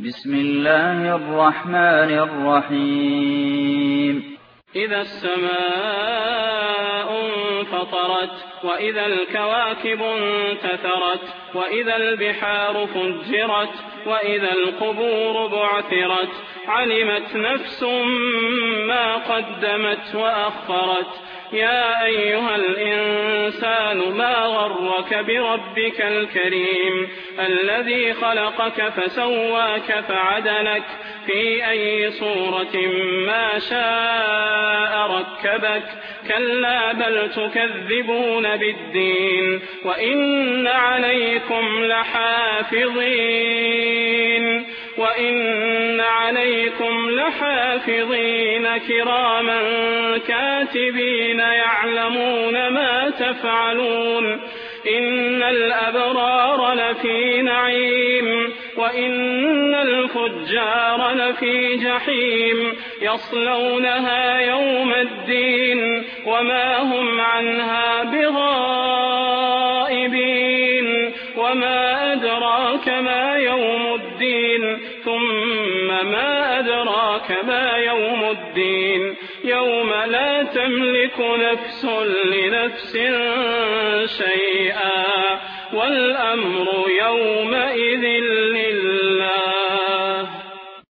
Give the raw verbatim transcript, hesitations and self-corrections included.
بسم الله الرحمن الرحيم إذا السماء انفطرت وإذا الكواكب انتثرت وإذا البحار فجرت وإذا القبور بعثرت علمت نفس ما قدمت وأخرت يا أيها الإنسان ما غرك بربك الكريم الذي خلقك فسواك فعدلك في أي صورة ما شاء ركبك كلا بل تكذبون بالدين وإن عليكم لحافظين وإن عليكم لحافظين كراما كاتبين يعلمون ما تفعلون إن الأبرار لفي نعيم وإن الفجار لفي جحيم يصلونها يوم الدين وما هم عنها بغائبين وما أدراك ما يوم الدين ثم ما أدراك ما يوم الدين يوم لا تملك نفس لنفس شيئا والأمر يومئذ